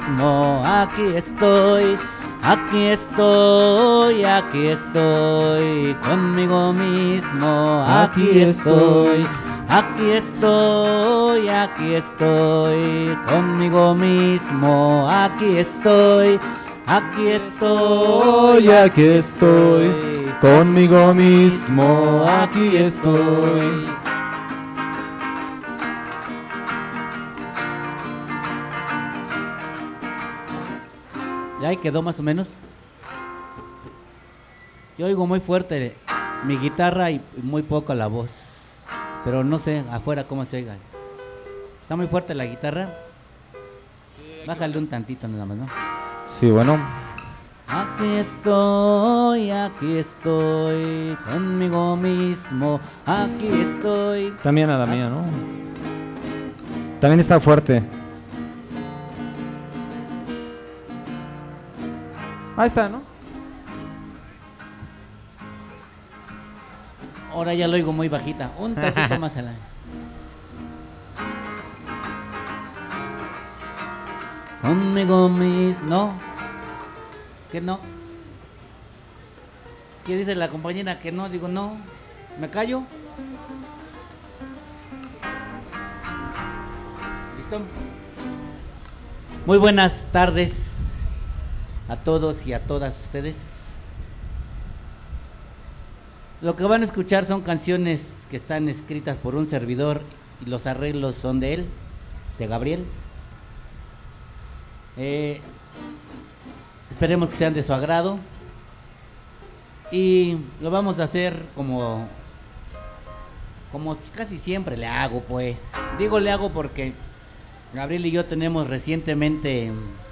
mismo, aquí estoy. Aquí estoy, aquí estoy, conmigo mismo, aquí estoy. Aquí estoy, aquí estoy, conmigo mismo, aquí estoy. Aquí estoy, aquí estoy, conmigo mismo, aquí estoy. ¿Ya ahí quedó más o menos? Yo oigo muy fuerte mi guitarra y muy poco la voz. Pero no sé afuera cómo se oiga. ¿Está muy fuerte la guitarra? Bájale un tantito nada más, ¿no? Sí, bueno. Aquí estoy, conmigo mismo, aquí estoy. También a la mía, ¿no? También está fuerte. Ahí está, ¿no? Ahora ya lo oigo muy bajita, un tantito más adelante. Conmigo mismo, no. Que no. Es que dice la compañera que no, digo no. ¿Me callo? ¿Listo? Muy buenas tardes a todos y a todas ustedes. Lo que van a escuchar son canciones que están escritas por un servidor y los arreglos son de él, de Gabriel. Esperemos que sean de su agrado y lo vamos a hacer como casi siempre le hago, pues. Digo le hago porque Gabriel y yo tenemos recientemente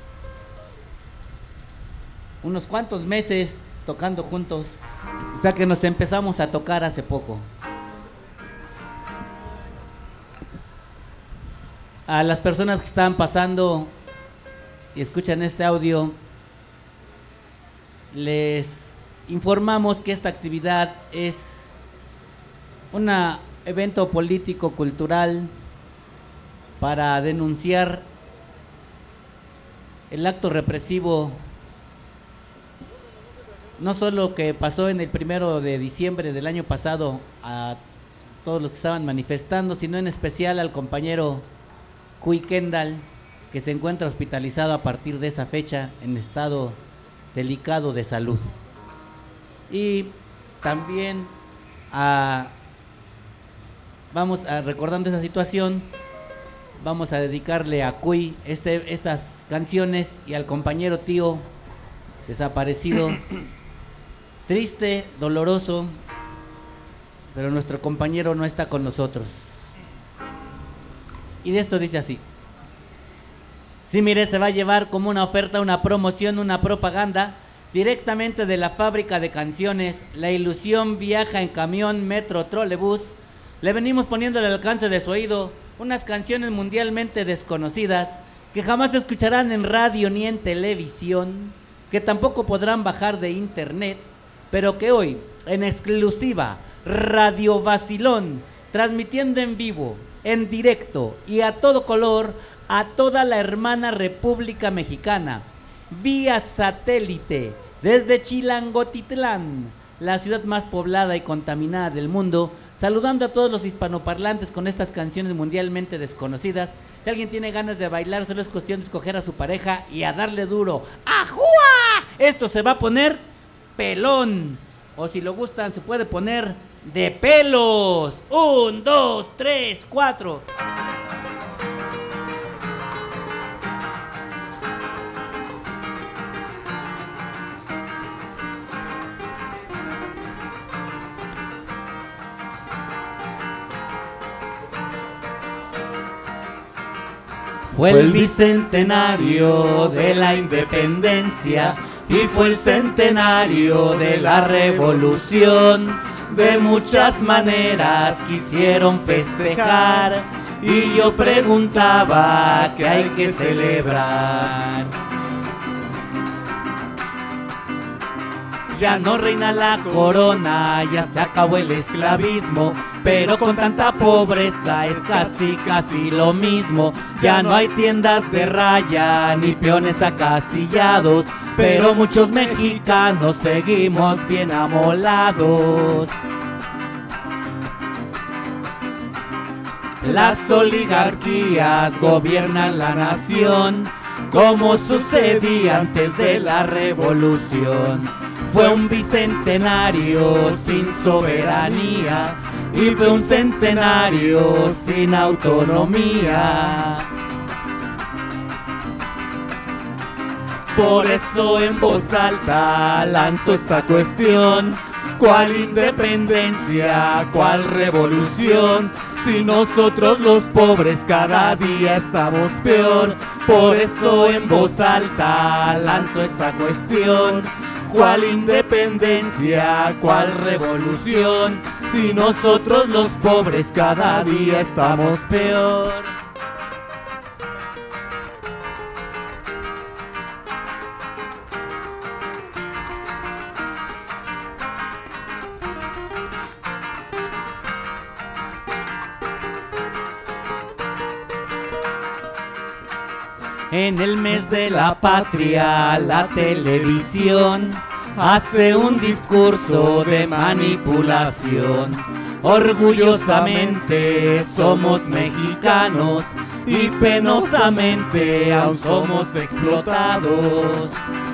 unos cuantos meses tocando juntos, o sea que nos empezamos a tocar hace poco. A las personas que están pasando y escuchan este audio, les informamos que esta actividad es un evento político cultural para denunciar el acto represivo, no solo que pasó en el 1 de diciembre del año pasado a todos los que estaban manifestando, sino en especial al compañero Cuy Kendall, que se encuentra hospitalizado a partir de esa fecha en estado delicado de salud. Y también recordando esa situación, vamos a dedicarle a Cuy estas canciones y al compañero tío desaparecido. Triste, doloroso, pero nuestro compañero no está con nosotros. Y de esto dice así: sí, mire, se va a llevar como una oferta, una promoción, una propaganda directamente de la fábrica de canciones. La ilusión viaja en camión, metro, trolebús. Le venimos poniendo al alcance de su oído unas canciones mundialmente desconocidas que jamás se escucharán en radio ni en televisión, que tampoco podrán bajar de internet, pero que hoy, en exclusiva, Radio Vacilón, transmitiendo en vivo, en directo y a todo color a toda la hermana República Mexicana, vía satélite, desde Chilangotitlán, la ciudad más poblada y contaminada del mundo, saludando a todos los hispanoparlantes con estas canciones mundialmente desconocidas. Si alguien tiene ganas de bailar, solo es cuestión de escoger a su pareja y a darle duro. ¡Ajúa! Esto se va a poner pelón, o si lo gustan se puede poner de pelos. 1, 2, 3, 4. Fue el bicentenario de la independencia y fue el centenario de la revolución. De muchas maneras quisieron festejar y yo preguntaba qué hay que celebrar. Ya no reina la corona, ya se acabó el esclavismo, pero con tanta pobreza es casi lo mismo. Ya no hay tiendas de raya ni peones acasillados, pero muchos mexicanos seguimos bien amolados. Las oligarquías gobiernan la nación, como sucedía antes de la revolución. Fue un bicentenario sin soberanía y fue un centenario sin autonomía. Por eso en voz alta lanzo esta cuestión: ¿cuál independencia? ¿Cuál revolución? Si nosotros los pobres cada día estamos peor. Por eso en voz alta lanzo esta cuestión: ¿cuál independencia? ¿Cuál revolución? Si nosotros los pobres cada día estamos peor. En el mes de la patria, la televisión hace un discurso de manipulación. Orgullosamente somos mexicanos y penosamente aún somos explotados.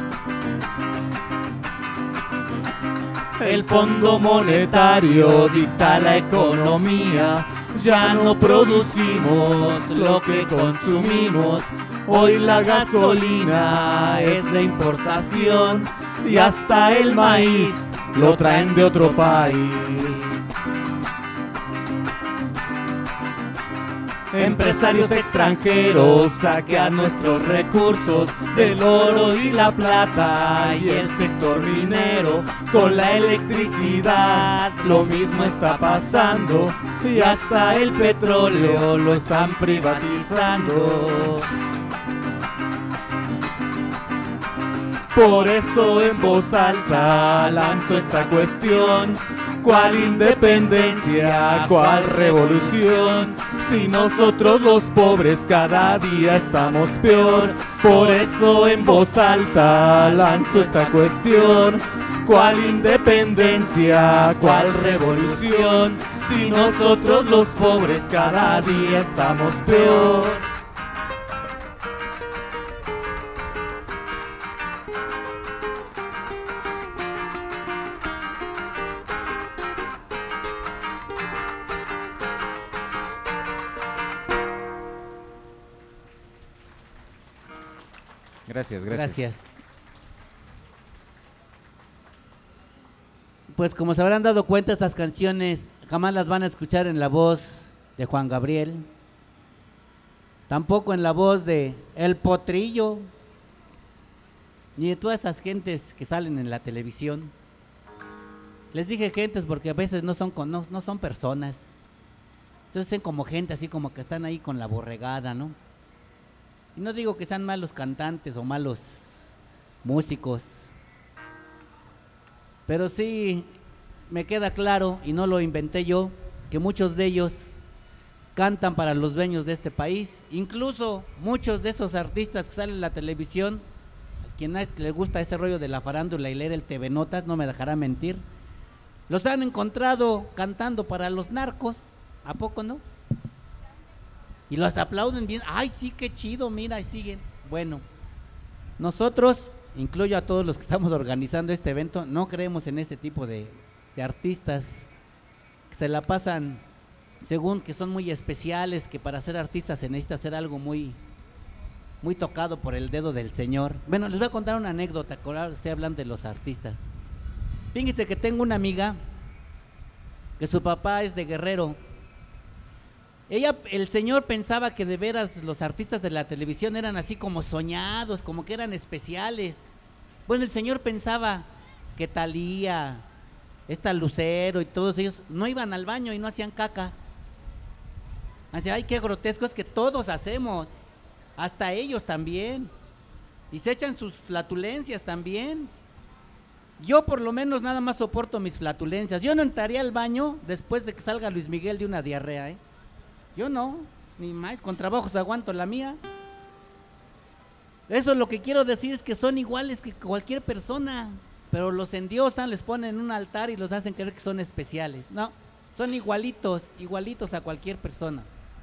El Fondo Monetario dicta la economía, ya no producimos lo que consumimos. Hoy la gasolina es de importación y hasta el maíz lo traen de otro país. Empresarios extranjeros saquean nuestros recursos del oro y la plata, y el sector minero con la electricidad lo mismo está pasando, y hasta el petróleo lo están privatizando. Por eso en voz alta lanzo esta cuestión: ¿cuál independencia? ¿Cuál revolución? Si nosotros los pobres cada día estamos peor. Por eso en voz alta lanzo esta cuestión: ¿cuál independencia? ¿Cuál revolución? Si nosotros los pobres cada día estamos peor. Gracias. Pues como se habrán dado cuenta, estas canciones jamás las van a escuchar en la voz de Juan Gabriel, tampoco en la voz de El Potrillo, ni de todas esas gentes que salen en la televisión. Les dije gentes porque a veces no son personas, se hacen como gente así como que están ahí con la borregada, ¿no? Y no digo que sean malos cantantes o malos músicos, pero sí me queda claro, y no lo inventé yo, que muchos de ellos cantan para los dueños de este país. Incluso muchos de esos artistas que salen en la televisión, a quien le gusta ese rollo de la farándula y leer el TV Notas, no me dejará mentir, los han encontrado cantando para los narcos. ¿A poco no? Y los aplauden bien. ¡Ay, sí, qué chido! Mira, y siguen. Bueno, nosotros, incluyo a todos los que estamos organizando este evento, no creemos en ese tipo de artistas que se la pasan según que son muy especiales, que para ser artistas se necesita hacer algo muy tocado por el dedo del Señor. Bueno, les voy a contar una anécdota, ahora estoy hablando de los artistas. Fíjense que tengo una amiga que su papá es de Guerrero. El señor pensaba que de veras los artistas de la televisión eran así como soñados, como que eran especiales. Bueno, el señor pensaba que Thalía, esta Lucero y todos ellos no iban al baño y no hacían caca. Así, ay, qué grotesco es que todos hacemos, hasta ellos también. Y se echan sus flatulencias también. Yo por lo menos nada más soporto mis flatulencias. Yo no entraría al baño después de que salga Luis Miguel de una diarrea, ¿eh? Yo no, ni más, con trabajos aguanto la mía. Eso lo que quiero decir es que son iguales que cualquier persona, pero los endiosan, les ponen en un altar y los hacen creer que son especiales. No, son igualitos, igualitos a cualquier persona.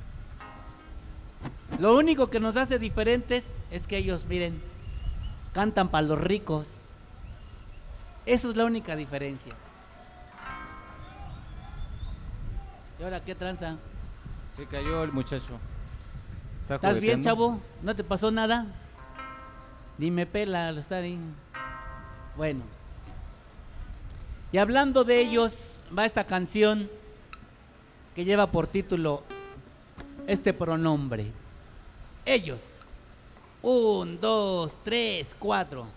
Lo único que nos hace diferentes es que ellos, miren, cantan para los ricos. Eso es la única diferencia. ¿Y ahora qué tranza? Se cayó el muchacho. ¿Estás bien, chavo? ¿No te pasó nada? Ni me pela al estar ahí. Bueno. Y hablando de ellos, va esta canción que lleva por título este pronombre. Ellos. 1, 2, 3, 4.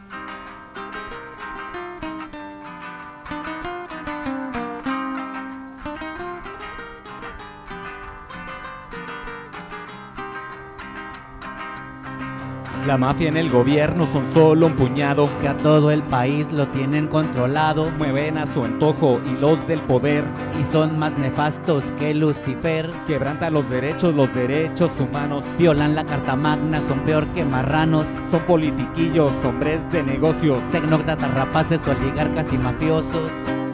La mafia en el gobierno son solo un puñado Que a todo el país lo tienen controlado. mueven a su antojo y los del poder Y son más nefastos que Lucifer. quebrantan los derechos humanos. Violan la carta magna, son peor que marranos. Son politiquillos, hombres de negocios. Tecnócratas rapaces, oligarcas y mafiosos.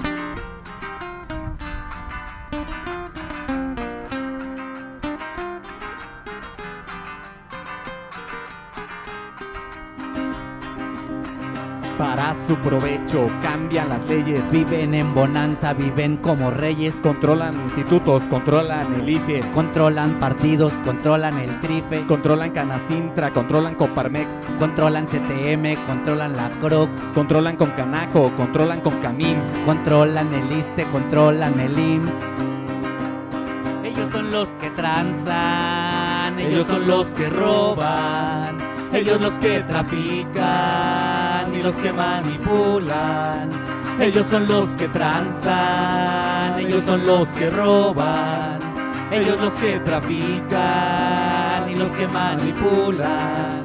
Para su provecho cambian las leyes. Viven en bonanza, viven como reyes. Controlan institutos, controlan el IFE. Controlan partidos, controlan el trife. Controlan Canacintra, controlan Coparmex. Controlan CTM, controlan la CROC. Controlan con Canaco, controlan con Camín. Controlan el ISSSTE, controlan el IMSS. Ellos son los que tranzan, ellos son los que roban, ellos los que trafican y los que manipulan. Ellos son los que tranzan, ellos son los que roban, ellos los que trafican y los que manipulan.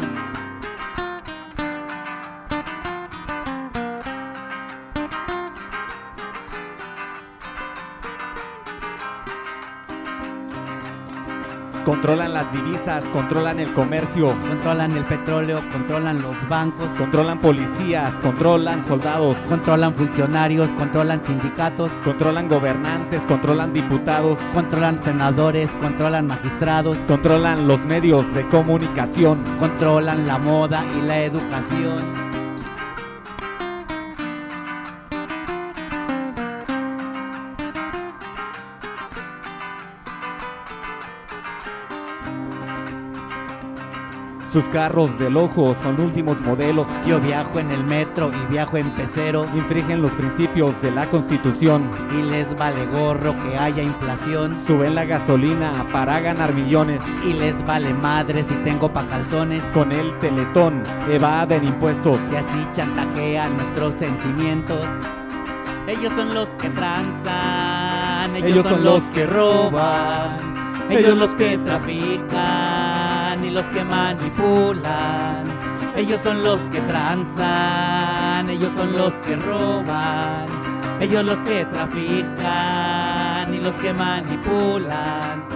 Controlan las divisas, controlan el comercio. Controlan el petróleo, controlan los bancos. Controlan policías, controlan soldados. Controlan funcionarios, controlan sindicatos. Controlan gobernantes, controlan diputados. Controlan senadores, controlan magistrados. Controlan los medios de comunicación. Controlan la moda y la educación. Sus carros del ojo son últimos modelos. Yo viajo en el metro y viajo en pecero. Infringen los principios de la Constitución. Y les vale gorro que haya inflación. Suben la gasolina para ganar millones. Y les vale madre si tengo pa' calzones. Con el Teletón evaden impuestos. Y así chantajean nuestros sentimientos. Ellos son los que tranzan, ellos son los que roban, ellos los que trafican y los que manipulan. Ellos son los que tranzan, ellos son los que roban, ellos los que trafican y los que manipulan.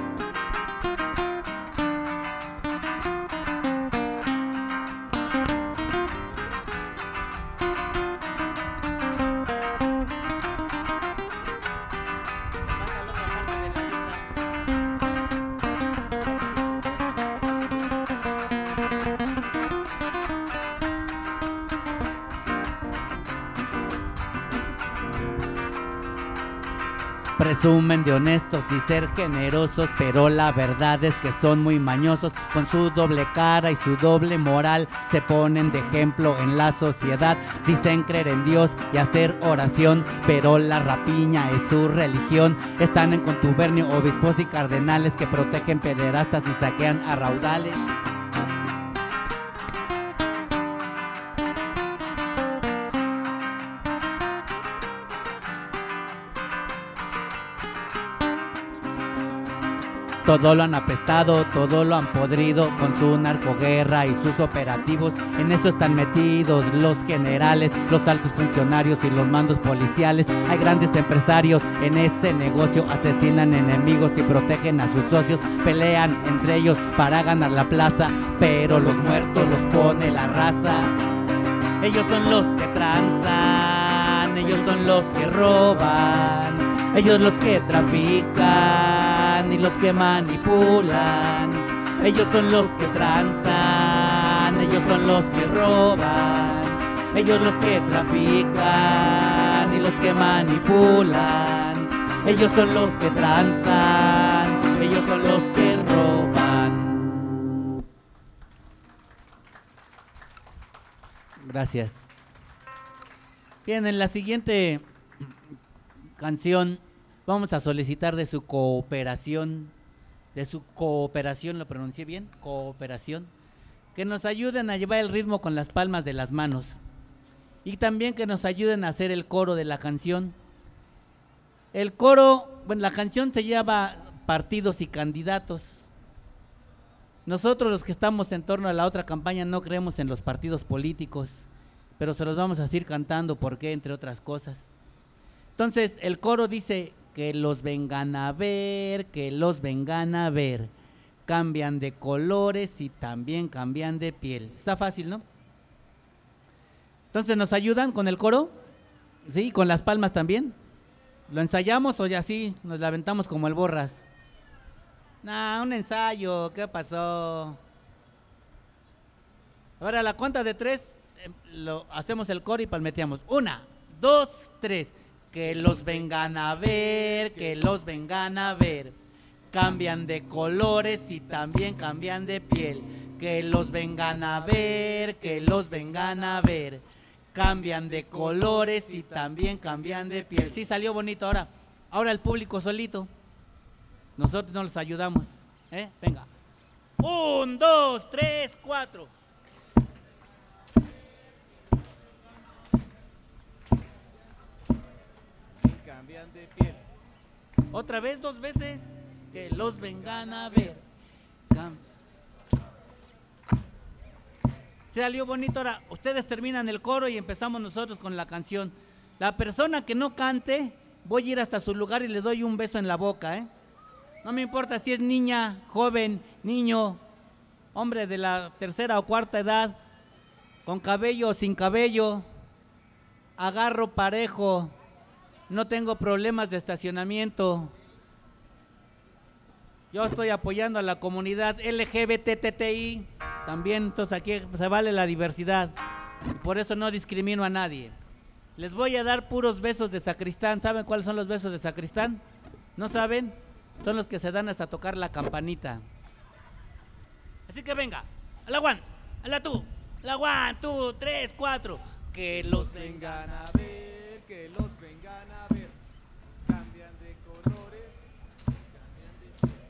Presumen de honestos y ser generosos, pero la verdad es que son muy mañosos. Con su doble cara y su doble moral se ponen de ejemplo en la sociedad. Dicen creer en Dios y hacer oración, pero la rapiña es su religión. Están en contubernio obispos y cardenales que protegen pederastas y saquean a raudales. Todo lo han apestado, todo lo han podrido con su narcoguerra y sus operativos. En esto están metidos los generales, los altos funcionarios y los mandos policiales. Hay grandes empresarios en ese negocio, asesinan enemigos y protegen a sus socios. Pelean entre ellos para ganar la plaza, pero los muertos los pone la raza. Ellos son los que tranzan, ellos son los que roban, ellos los que trafican y los que manipulan. Ellos son los que tranzan, ellos son los que roban, ellos los que trafican y los que manipulan. Ellos son los que tranzan, ellos son los que roban. Gracias. Bien, en la siguiente canción vamos a solicitar de su cooperación, ¿lo pronuncié bien? Cooperación, que nos ayuden a llevar el ritmo con las palmas de las manos y también que nos ayuden a hacer el coro de la canción. El coro, bueno, la canción se llama Partidos y Candidatos. Nosotros los que estamos en torno a la otra campaña no creemos en los partidos políticos, pero se los vamos a ir cantando porque, entre otras cosas. Entonces, el coro dice: que los vengan a ver, que los vengan a ver, cambian de colores y también cambian de piel. Está fácil, ¿no? Entonces, ¿nos ayudan con el coro? Sí, con las palmas también. ¿Lo ensayamos o ya sí nos la aventamos como el Borras? Nah, un ensayo, ¿qué pasó? Ahora a la cuenta de 3 hacemos el coro y palmeteamos. 1, 2, 3. Que los vengan a ver, que los vengan a ver, cambian de colores y también cambian de piel. Que los vengan a ver, que los vengan a ver, cambian de colores y también cambian de piel. Sí, salió bonito ahora. Ahora el público solito. Nosotros no les ayudamos. Venga. 1, 2, 3, 4. Cambian de piel. Otra vez, 2 veces. Que los vengan a ver. Salió bonito ahora. Ustedes terminan el coro y empezamos nosotros con la canción. La persona que no cante, voy a ir hasta su lugar y le doy un beso en la boca, No me importa si es niña, joven, niño, hombre de la 3ª o 4ª edad, con cabello o sin cabello, agarro parejo, no tengo problemas de estacionamiento. Yo estoy apoyando a la comunidad LGBTTI también, entonces aquí se vale la diversidad y por eso no discrimino a nadie. Les voy a dar puros besos de sacristán. ¿Saben cuáles son los besos de sacristán? ¿No saben? Son los que se dan hasta tocar la campanita. Así que venga, a la 1, a la 2, la 1, 2, 3, 4. Que los vengan a ver, que los vengan a ver, cambian de colores, cambian de piel.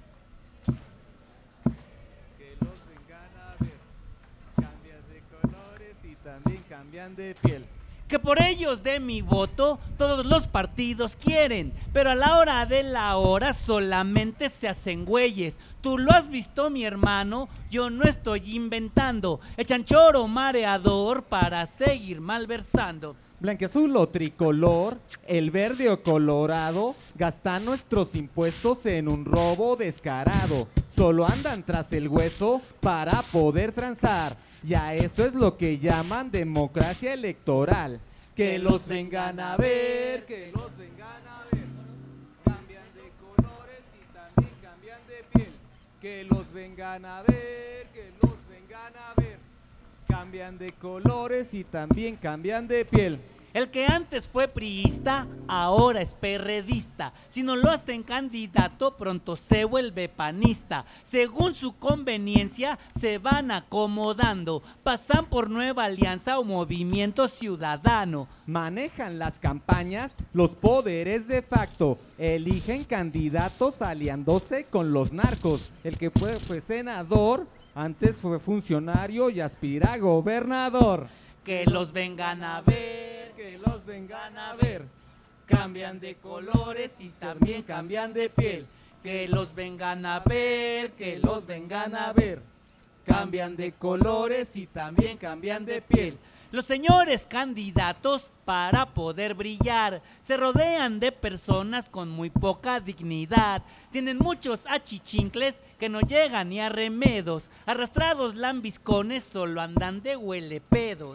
Que los vengan a ver, cambian de colores y también cambian de piel. Que por ellos dé mi voto, todos los partidos quieren, pero a la hora de la hora solamente se hacen güeyes. Tú lo has visto, mi hermano, yo no estoy inventando. Echan choro mareador para seguir malversando. Blanquiazul o tricolor, el verde o colorado, gastan nuestros impuestos en un robo descarado. Solo andan tras el hueso para poder transar. Ya eso es lo que llaman democracia electoral. Que los vengan a ver, que los vengan a ver, cambian de colores y también cambian de piel. Que los vengan a ver, que los vengan a ver, cambian de colores y también cambian de piel. El que antes fue priista, ahora es perredista. Si no lo hacen candidato, pronto se vuelve panista. Según su conveniencia, se van acomodando. Pasan por Nueva Alianza o Movimiento Ciudadano. Manejan las campañas, los poderes de facto. Eligen candidatos aliándose con los narcos. El que fue senador, antes fue funcionario y aspira a gobernador. Que los vengan a ver, que los vengan a ver, cambian de colores y también cambian de piel. que los vengan a ver, que los vengan a ver. Cambian de colores y también cambian de piel. Los señores candidatos, para poder brillar, se rodean de personas con muy poca dignidad. Tienen muchos achichincles que no llegan ni a remedos. Arrastrados lambiscones, solo andan de huelepedos.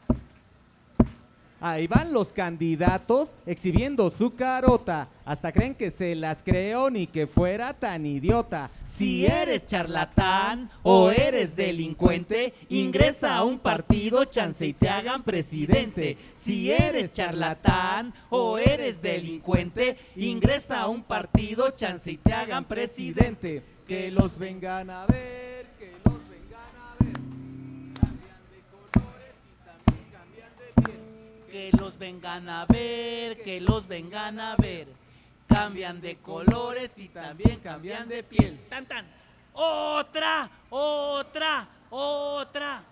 Ahí van los candidatos exhibiendo su carota. Hasta creen que se las creo ni que fuera tan idiota. Si eres charlatán o eres delincuente, ingresa a un partido, chance y te hagan presidente. Si eres charlatán o eres delincuente, ingresa a un partido, chance y te hagan presidente. Que los vengan a ver, que los vengan a ver. Cambian de colores y también cambian de piel. Que los vengan a ver, que los vengan a ver. Cambian de colores y también cambian de piel. Tan tan. Otra, otra, otra.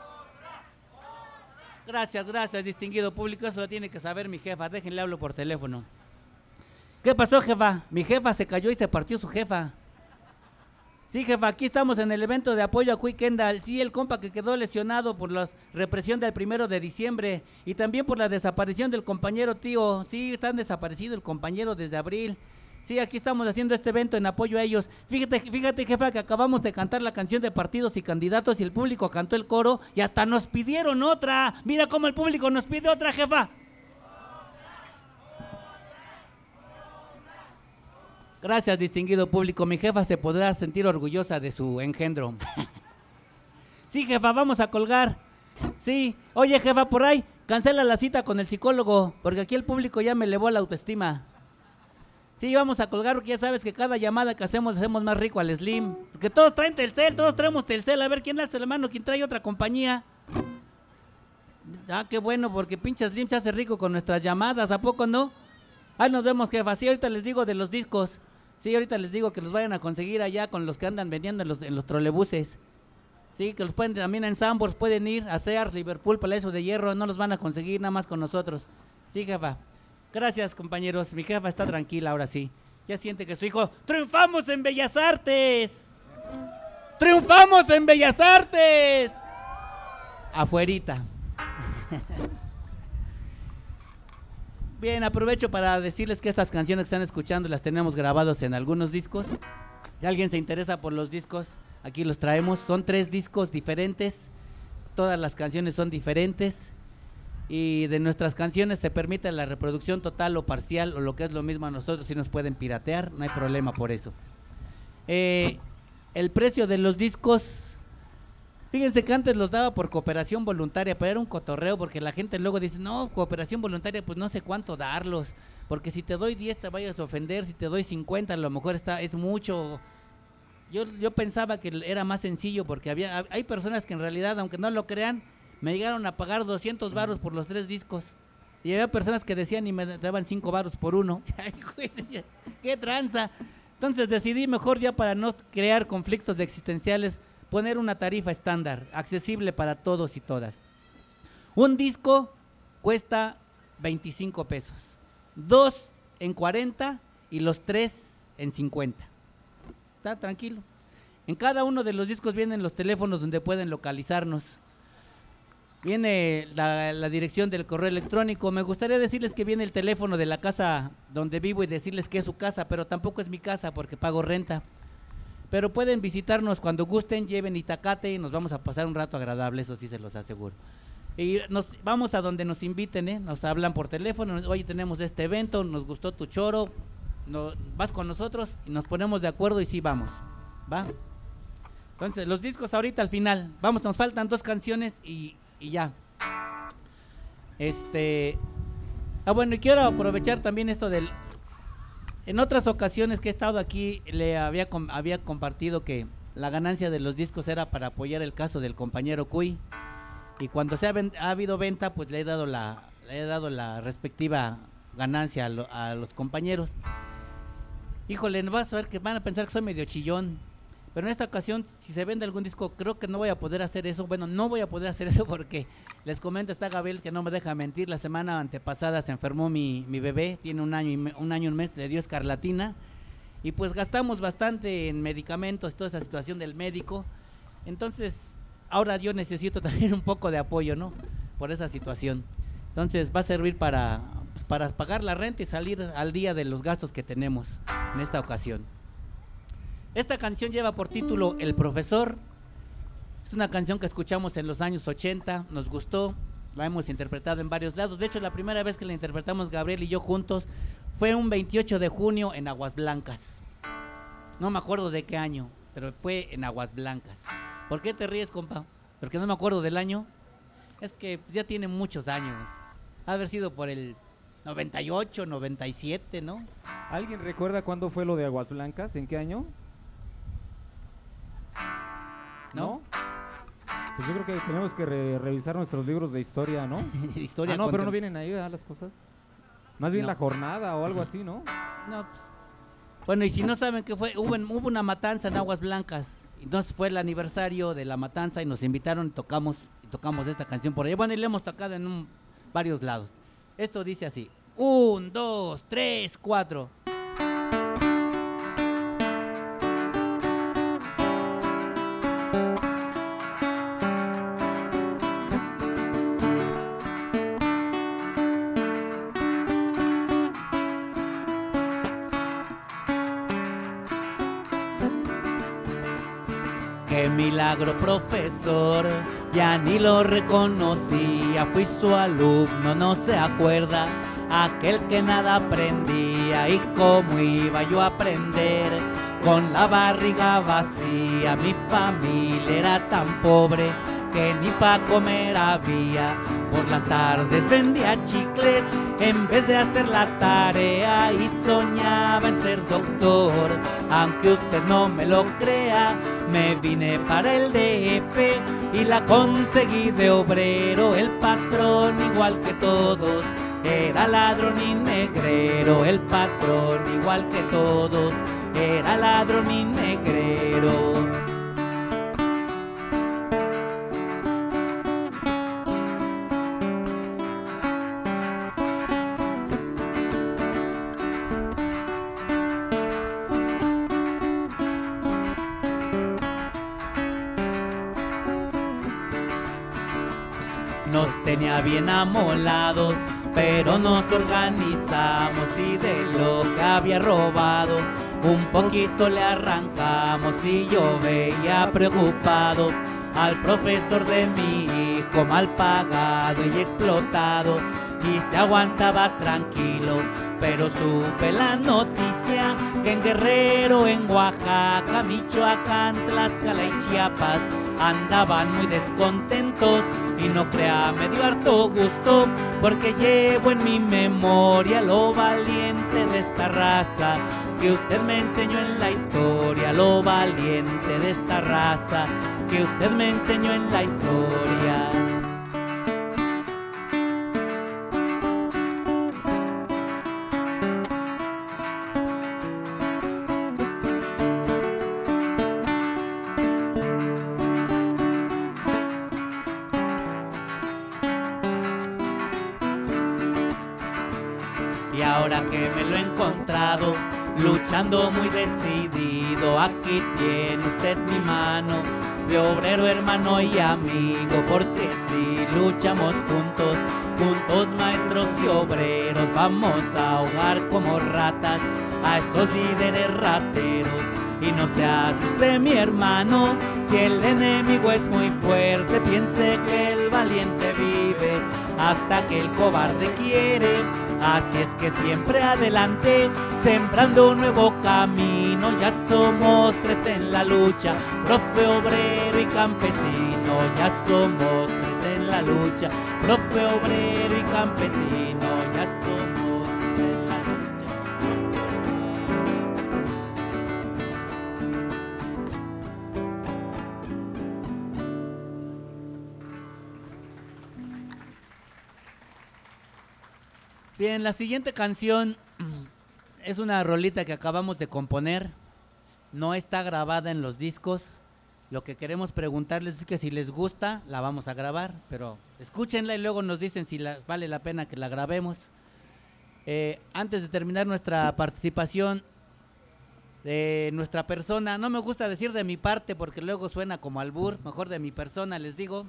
Gracias, gracias, distinguido público. Eso lo tiene que saber mi jefa. Déjenle hablo por teléfono. ¿Qué pasó, jefa? Mi jefa se cayó y se partió su jefa. Sí, jefa, aquí estamos en el evento de apoyo a Cui Kendall. Sí, el compa que quedó lesionado por la represión del 1 de diciembre y también por la desaparición del compañero tío. Sí, están desaparecido el compañero desde abril. Sí, aquí estamos haciendo este evento en apoyo a ellos. Fíjate, jefa, que acabamos de cantar la canción de partidos y candidatos y el público cantó el coro y hasta nos pidieron otra. Mira cómo el público nos pide otra, jefa. Gracias, distinguido público. Mi jefa se podrá sentir orgullosa de su engendro. Sí, jefa, vamos a colgar. Sí. Oye, jefa, por ahí, cancela la cita con el psicólogo, porque aquí el público ya me elevó la autoestima. Sí, vamos a colgar, porque ya sabes que cada llamada que hacemos más rico al Slim. Porque todos traen Telcel, todos traemos Telcel. A ver, ¿quién alza la mano? ¿Quién trae otra compañía? Ah, qué bueno, porque pinche Slim se hace rico con nuestras llamadas, ¿a poco no? Ahí nos vemos, jefa. Sí, ahorita les digo de los discos. Sí, ahorita les digo que los vayan a conseguir allá con los que andan vendiendo en los trolebuses. Sí, que los pueden también en Sambors, pueden ir a Sears, Liverpool, Palacio de Hierro, no los van a conseguir nada más con nosotros. Sí, jefa. Gracias, compañeros. Mi jefa está tranquila ahora sí. Ya siente que su hijo... ¡Triunfamos en Bellas Artes! ¡Triunfamos en Bellas Artes! Afuerita. Bien, aprovecho para decirles que estas canciones que están escuchando las tenemos grabados en algunos discos. Si alguien se interesa por los discos, aquí los traemos. Son 3 discos diferentes. Todas las canciones son diferentes. Y de nuestras canciones se permite la reproducción total o parcial, o lo que es lo mismo a nosotros, si nos pueden piratear, no hay problema por eso. El precio de los discos... Fíjense que antes los daba por cooperación voluntaria, pero era un cotorreo porque la gente luego dice, no, cooperación voluntaria, pues no sé cuánto darlos, porque si te doy 10 te vayas a ofender, si te doy 50 a lo mejor es mucho. Yo pensaba que era más sencillo porque hay personas que en realidad, aunque no lo crean, me llegaron a pagar 200 varos por los 3 discos. Y había personas que decían y me daban 5 varos por uno. Ay, güey, ¡qué tranza! Entonces decidí mejor ya para no crear conflictos existenciales, poner una tarifa estándar, accesible para todos y todas. Un disco cuesta 25 pesos, 2 en 40 y los 3 en 50. Está tranquilo. En cada uno de los discos vienen los teléfonos donde pueden localizarnos. Viene la dirección del correo electrónico. Me gustaría decirles que viene el teléfono de la casa donde vivo y decirles que es su casa, pero tampoco es mi casa porque pago renta. Pero pueden visitarnos cuando gusten, lleven itacate y nos vamos a pasar un rato agradable, eso sí se los aseguro. Y nos vamos a donde nos inviten, nos hablan por teléfono, oye, tenemos este evento, nos gustó tu choro, vas con nosotros y nos ponemos de acuerdo y sí vamos, ¿va? Entonces, los discos ahorita al final, vamos, nos faltan 2 canciones y ya. Bueno, y quiero aprovechar también esto del... En otras ocasiones que he estado aquí, le había compartido que la ganancia de los discos era para apoyar el caso del compañero Cuy. Y cuando ha habido venta, pues le he dado la respectiva ganancia a los compañeros. Híjole, no vas a ver que van a pensar que soy medio chillón. Pero en esta ocasión, si se vende algún disco, creo que no voy a poder hacer eso. Bueno, no voy a poder hacer eso porque les comento, está Gabriel que no me deja mentir. La semana antepasada se enfermó mi bebé, tiene un año y un mes, le dio escarlatina. y pues gastamos bastante en medicamentos, toda esa situación del médico. Entonces, ahora yo necesito también un poco de apoyo, ¿no? Por esa situación. Entonces, va a servir para pagar la renta y salir al día de los gastos que tenemos en esta ocasión. Esta canción lleva por título El Profesor. Es una canción que escuchamos en los años 80, nos gustó, la hemos interpretado en varios lados. De hecho, la primera vez que la interpretamos Gabriel y yo juntos fue un 28 de junio en Aguas Blancas. No me acuerdo de qué año, pero fue en Aguas Blancas. ¿Por qué te ríes, compa? Porque no me acuerdo del año. Es que ya tiene muchos años. Ha de haber sido por el 98, 97, ¿no? ¿Alguien recuerda cuándo fue lo de Aguas Blancas? ¿En qué año? ¿No? Pues yo creo que tenemos que revisar nuestros libros de historia, ¿no? Historia no, pero no vienen ahí, ¿verdad? Las cosas. Más bien No. la jornada o algo así, ¿no? No, pues. Bueno, y si no saben qué fue, hubo una matanza en Aguas Blancas. Entonces fue el aniversario de la matanza y nos invitaron y tocamos esta canción por allá. Bueno, y la hemos tocado en varios lados. Esto dice así: 1, 2, 3, 4. Qué milagro, profesor, ya ni lo reconocía, fui su alumno, no se acuerda, aquel que nada aprendía. Y cómo iba yo a aprender, con la barriga vacía, mi familia era tan pobre que ni pa' comer había. Por las tardes vendía chicles en vez de hacer la tarea y soñaba en ser doctor. Aunque usted no me lo crea, me vine para el DF y la conseguí de obrero. El patrón, igual que todos, era ladrón y negrero. El patrón, igual que todos, era ladrón y negrero. Nos tenía bien amolados, pero nos organizamos y de lo que había robado un poquito le arrancamos. Y yo veía preocupado al profesor de mi hijo, mal pagado y explotado, y se aguantaba tranquilo. Pero supe la noticia que en Guerrero, en Oaxaca, Michoacán, Tlaxcala y Chiapas andaban muy descontentos. Y no crea, me dio harto gusto, porque llevo en mi memoria lo valiente de esta raza que usted me enseñó en la historia. Lo valiente de esta raza que usted me enseñó en la historia. Y ahora que me lo he encontrado, luchando muy decidido, aquí tiene usted mi mano de obrero, hermano y amigo. Porque si luchamos juntos, juntos maestros y obreros, vamos a ahogar como ratas a estos líderes rateros. Y no se asuste mi hermano, si el enemigo es muy fuerte, piense que el valiente vive hasta que el cobarde quiere. Así es que siempre adelante, sembrando un nuevo camino. Ya somos tres en la lucha, profe, obrero y campesino. Ya somos tres en la lucha, profe, obrero y campesino. Ya somos tres en la lucha. Bien, la siguiente canción es una rolita que acabamos de componer. No está grabada en los discos. Lo que queremos preguntarles es que si les gusta, la vamos a grabar, pero escúchenla y luego nos dicen si vale la pena que la grabemos. Antes de terminar nuestra participación, de nuestra persona. No me gusta decir de mi parte porque luego suena como albur, mejor de mi persona les digo.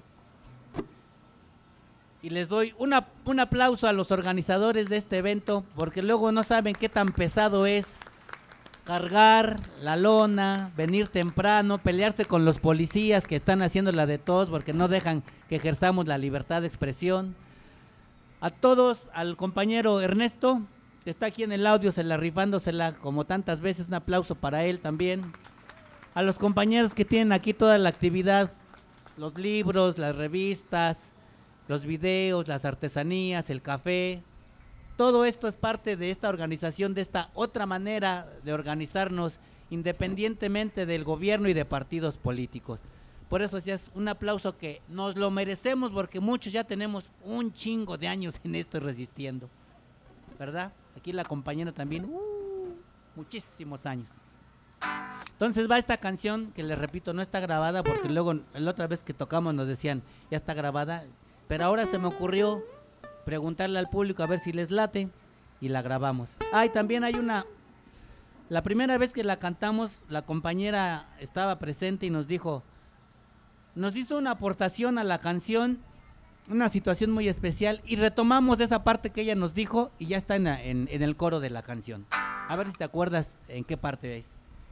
Y les doy un aplauso a los organizadores de este evento, porque luego no saben qué tan pesado es cargar la lona, venir temprano, pelearse con los policías que están haciendo la de todos porque no dejan que ejerzamos la libertad de expresión. A todos, al compañero Ernesto, que está aquí en el audio, rifándosela como tantas veces, un aplauso para él también. A los compañeros que tienen aquí toda la actividad, los libros, las revistas, los videos, las artesanías, el café, todo esto es parte de esta organización, de esta otra manera de organizarnos independientemente del gobierno y de partidos políticos. Por eso sí es un aplauso que nos lo merecemos porque muchos ya tenemos un chingo de años en esto y resistiendo, ¿verdad? Aquí la compañera también, muchísimos años. Entonces va esta canción que les repito, no está grabada porque luego la otra vez que tocamos nos decían, ya está grabada. Pero ahora se me ocurrió preguntarle al público a ver si les late y la grabamos. Y también hay la primera vez que la cantamos, la compañera estaba presente y nos hizo una aportación a la canción, una situación muy especial y retomamos esa parte que ella nos dijo y ya está en el coro de la canción. A ver si te acuerdas en qué parte es.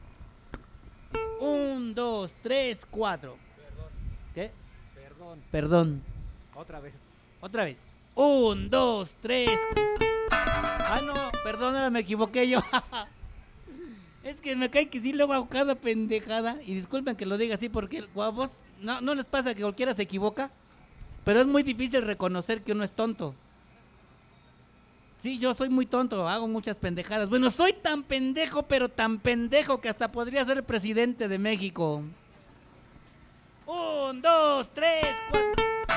1, 2, 3, 4. Perdón. ¿Qué? Perdón. Perdón. Otra vez. 1, 2, 3. No, perdón, ahora me equivoqué yo. Es que me cae que sí luego hago cada pendejada. Y disculpen que lo diga así porque a vos no les pasa que cualquiera se equivoca. Pero es muy difícil reconocer que uno es tonto. Sí, yo soy muy tonto, hago muchas pendejadas. Bueno, soy tan pendejo, pero tan pendejo que hasta podría ser presidente de México. 1, 2, 3, 4.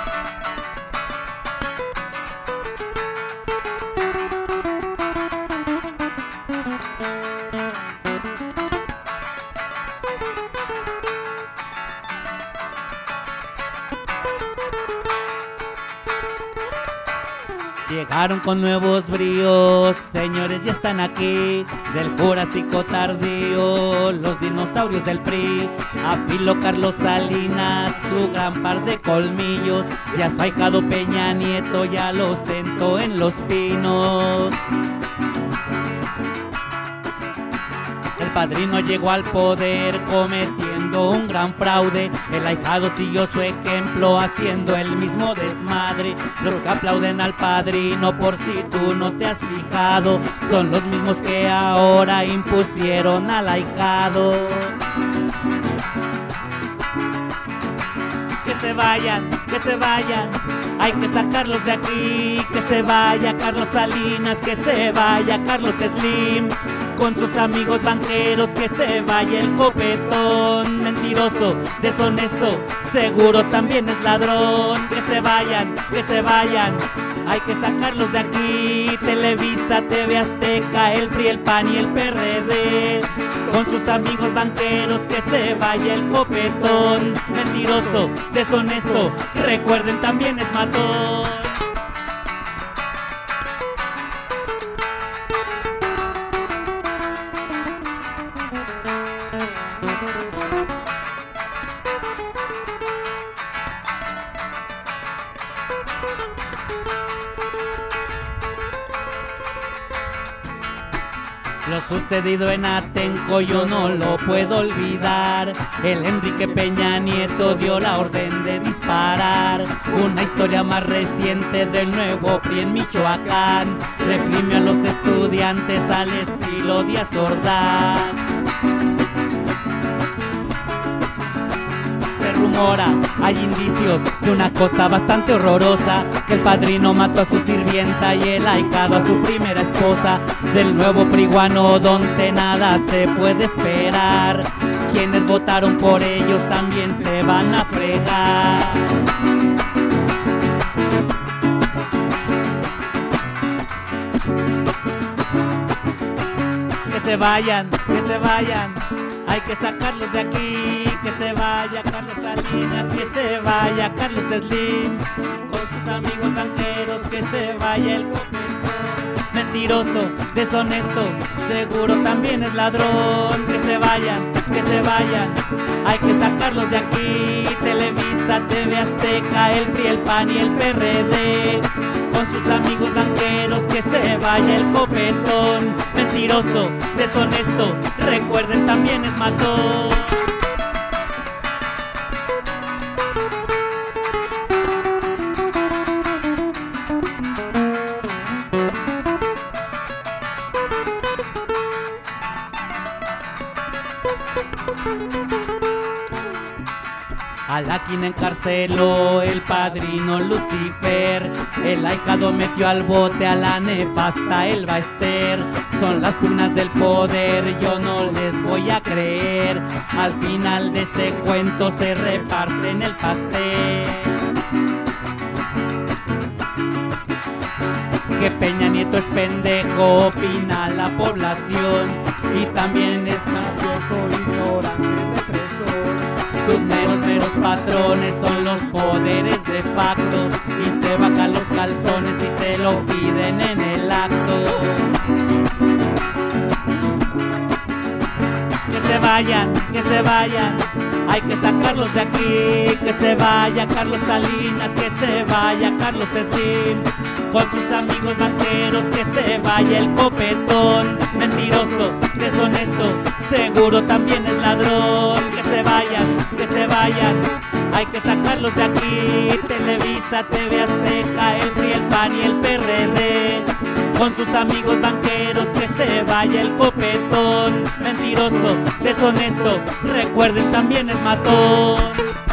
Llegaron con nuevos bríos, señores, ya están aquí. Del Jurásico tardío, los dinosaurios del PRI. Afiló Carlos Salinas, su gran par de colmillos. Ya su ahijado Peña Nieto ya lo sentó en Los Pinos. El padrino llegó al poder cometiendo un gran fraude. El ahijado siguió su ejemplo haciendo el mismo desmadre. Los que aplauden al padrino, por si tú no te has fijado, son los mismos que ahora impusieron al ahijado. Que se vayan, hay que sacarlos de aquí. Que se vaya Carlos Salinas, que se vaya Carlos Slim, con sus amigos banqueros, que se vaya el Copetón. Mentiroso, deshonesto, seguro también es ladrón. Que se vayan, hay que sacarlos de aquí. Televisa, TV Azteca, el PRI, el PAN y el PRD, con sus amigos banqueros, que se vaya el Copetón. Mentiroso, deshonesto, recuerden también es matón. Lo sucedido en Atenco yo no lo puedo olvidar. El Enrique Peña Nieto dio la orden de disparar. Una historia más reciente del nuevo PRI en Michoacán. Reprimió a los estudiantes al estilo Díaz Ordaz. Se rumora, hay indicios de una cosa bastante horrorosa, que el padrino mató a su sirvienta y el ahijado a su primera esposa. Del nuevo priguano donde nada se puede esperar. Quienes votaron por ellos también se van a fregar. Que se vayan, hay que sacarlos de aquí. Que se vaya Carlos Salinas, que se vaya Carlos Slim, con sus amigos banqueros, que se vaya el Copetón. Mentiroso, deshonesto, seguro también es ladrón. Que que se vayan, hay que sacarlos de aquí. Televisa, TV Azteca, el PRI, el PAN y el PRD, con sus amigos banqueros, que se vaya el copetón. Mentiroso, deshonesto, recuerden también es matón. A la quina encarceló el padrino Lucifer, el ahijado metió al bote a la nefasta Elba Ester. Son las pugnas del poder, yo no les voy a creer. Al final de ese cuento se reparten el pastel. Que Peña Nieto es pendejo, opina la población, y también es mafioso, ignorante, represor. Sus meros patrones son los poderes de facto, y se bajan los calzones y se lo piden en el acto. Que se vayan, hay que sacarlos de aquí. Que se vaya Carlos Salinas, que se vaya Carlos Slim, con sus amigos banqueros, que se vaya el copetón. Mentiroso, deshonesto, seguro también es ladrón. Que se vayan, hay que sacarlos de aquí. Televisa, TV Azteca, el PRI, el PAN y el PRD, con sus amigos banqueros, que se vaya el copetón. Mentiroso, deshonesto, recuerden también es matón.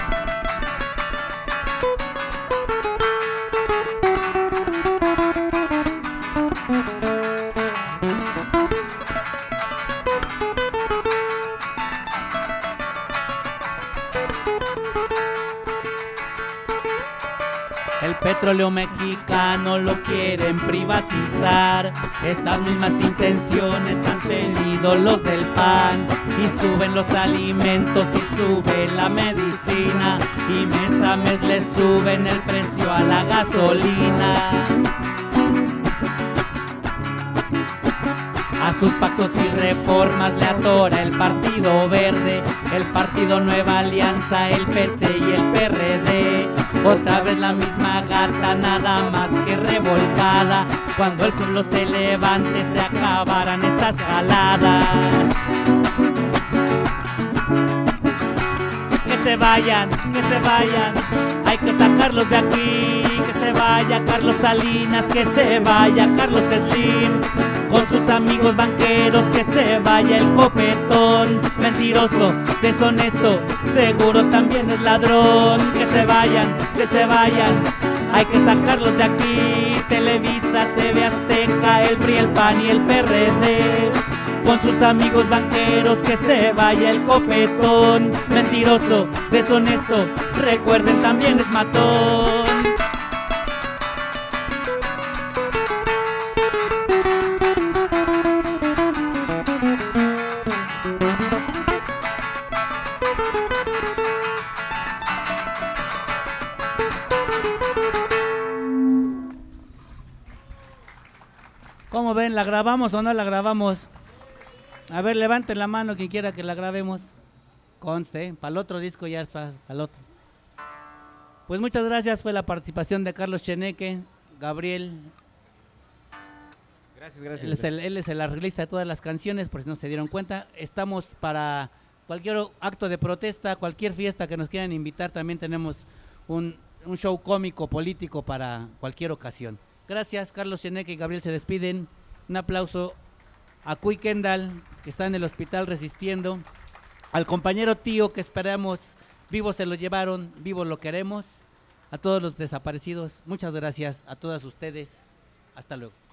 El petróleo mexicano lo quieren privatizar. Estas mismas intenciones han tenido los del PAN, y suben los alimentos y sube la medicina, y mes a mes le suben el precio a la gasolina. A sus pactos y reformas le atora el Partido Verde, el Partido Nueva Alianza, el PT y el PRD. Otra vez la misma gata, nada más que revolcada. Cuando el pueblo se levante se acabarán estas jaladas. Que se vayan, hay que sacarlos de aquí. Que se vaya Carlos Salinas, que se vaya Carlos Slim, con sus amigos banqueros, que se vaya el copetón. Mentiroso, deshonesto, seguro también es ladrón. Que se vayan, hay que sacarlos de aquí. Televisa, TV Azteca, el PRI, el PAN y el PRD, con sus amigos banqueros, que se vaya el copetón. Mentiroso, deshonesto, recuerden también es matón. ¿Cómo ven? ¿La grabamos o no la grabamos? A ver, levanten la mano quien quiera que la grabemos. Conste, para el otro disco ya está, para el otro. Pues muchas gracias, fue la participación de Carlos Cheneque, Gabriel. Gracias. Él es el arreglista de todas las canciones, por si no se dieron cuenta. Estamos para cualquier acto de protesta, cualquier fiesta que nos quieran invitar. También tenemos un show cómico, político para cualquier ocasión. Gracias, Carlos Cheneque y Gabriel se despiden. Un aplauso a Cuy Kendall, que está en el hospital resistiendo. Al compañero Tío, que esperamos vivo se lo llevaron, vivo lo queremos. A todos los desaparecidos, muchas gracias. A todas ustedes, hasta luego.